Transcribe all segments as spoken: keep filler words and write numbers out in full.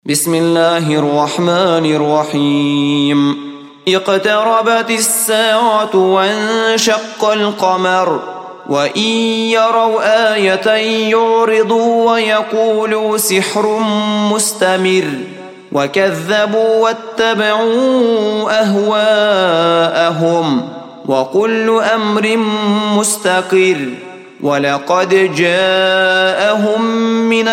بسم الله الرحمن الرحيم اقتربت الساعة وانشق القمر وإن يروا آية يعرضوا ويقولوا سحر مستمر وكذبوا واتبعوا أهواءهم وكل أمر مستقر ولقد جاءهم من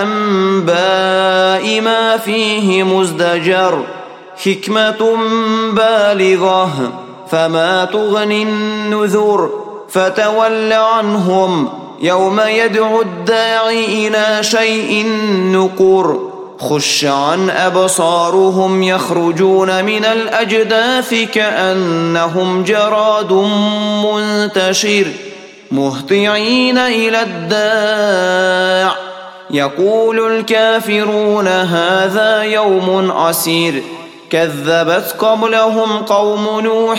الأنباء ما فيه مزدجر حكمة بالغة فما تغني النذر فتول عنهم يوم يدعو الداعي إلى شيء نكر خش عن أبصارهم يخرجون من الأجداث كأنهم جراد منتشر مهطعين إلى الداع يقول الكافرون هذا يوم عسير كذبت قبلهم قوم نوح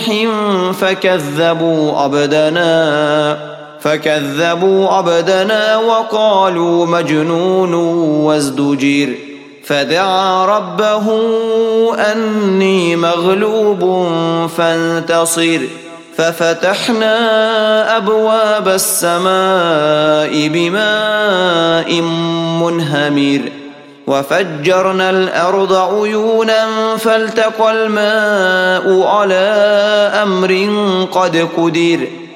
فكذبوا عبدنا فكذبوا عبدنا وقالوا مجنون وازدجر فدعا ربه أني مغلوب فانتصر ففتحنا أبواب السماء بماء منهمر وفجرنا الأرض عيونا فالتقى الماء على أمر قد قدر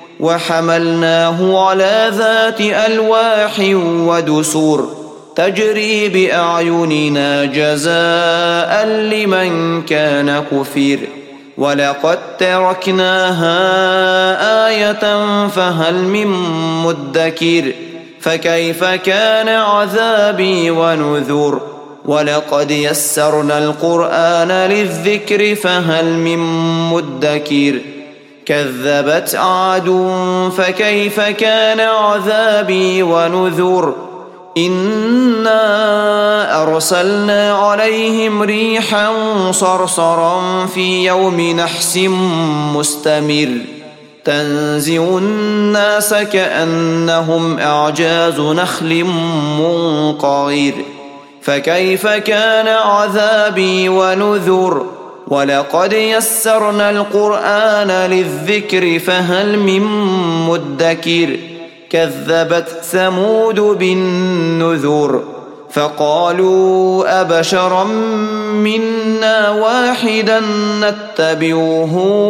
وحملناه على ذات ألواح ودسور تجري بأعيننا جزاء لمن كان كفر ولقد تركناها آية فهل من مدكر فكيف كان عذابي ونذر ولقد يسرنا القرآن للذكر فهل من مدكر كذبت عاد فكيف كان عذابي ونذر إنا أرسلنا عليهم ريحا صرصرا في يوم نحس مستمر تنزع الناس كأنهم أعجاز نخل منقعر فكيف كان عذابي ونذر ولقد يسرنا القرآن للذكر فهل من مدكر كذبت ثمود بالنذر فقالوا أبشرا منا واحدا نتبعه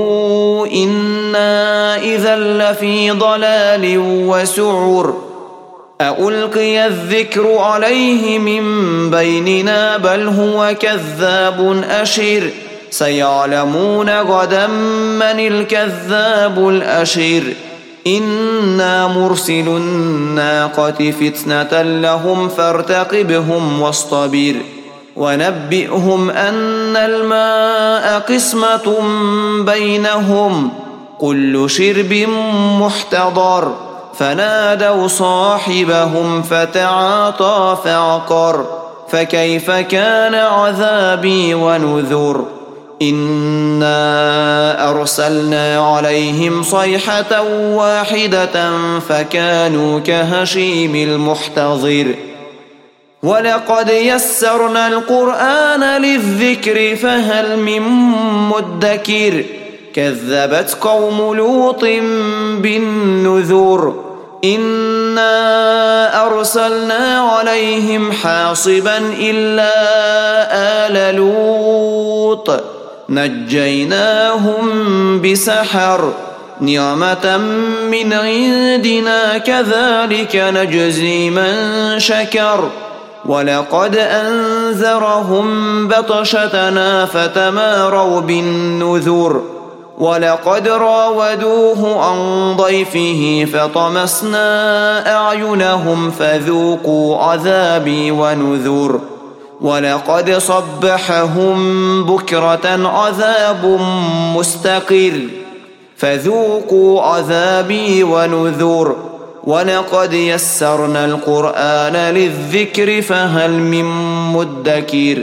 إنا إذا لفي ضلال وسعر ألقي الذكر عليه من بيننا بل هو كذاب أشر سيعلمون غدا من الكذاب الأشر إنا مرسل الناقة فتنة لهم فارتقبهم واصطبر ونبئهم أن الماء قسمة بينهم كل شرب محتضر فنادوا صاحبهم فتعاطى فعقر فكيف كان عذابي ونذر إنا أرسلنا عليهم صيحة واحدة فكانوا كهشيم المحتضر ولقد يسرنا القرآن للذكر فهل من مدكر كذبت قوم لوط بالنذر إنا أرسلنا عليهم حاصبا إلا آل لوط نجيناهم بسحر نعمة من عندنا كذلك نجزي من شكر ولقد أنذرهم بطشتنا فتماروا بالنذر ولقد راودوه عن ضيفه فطمسنا أعينهم فذوقوا عذابي ونذر ولقد صبحهم بكرة عذاب مستقر فذوقوا عذابي ونذر ولقد يسرنا القرآن للذكر فهل من مدكر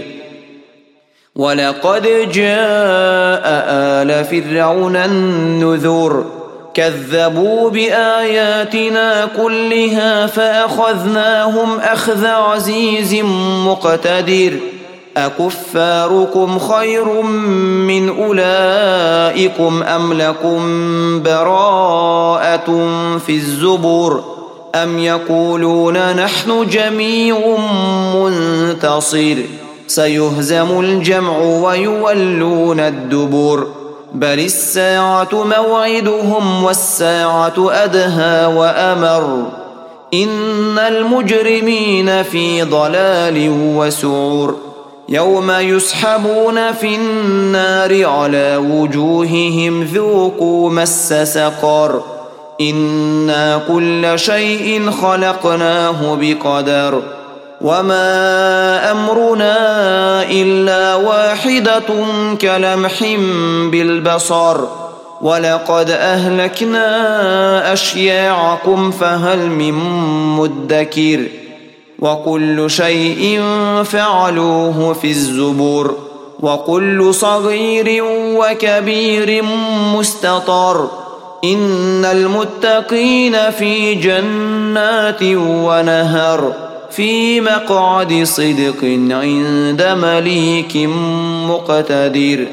ولقد جاء آل فرعون النذر كذبوا بآياتنا كلها فأخذناهم أخذ عزيز مقتدر أكفاركم خير من أولئكم أم لكم براءة في الزبر أم يقولون نحن جميع منتصر سيهزم الجمع ويولون الدبر بل الساعة موعدهم والساعة أدهى وأمر إن المجرمين في ضلال وسعر يوم يسحبون في النار على وجوههم ذوقوا مس سقر إنا كل شيء خلقناه بقدر وما أمرنا إلا واحدة كلمح بالبصر ولقد أهلكنا أشياعكم فهل من مدكر وكل شيء فعلوه في الزبر وكل صغير وكبير مستطر إن المتقين في جنات ونهر في مقعد صدق عند مليك مقتدر.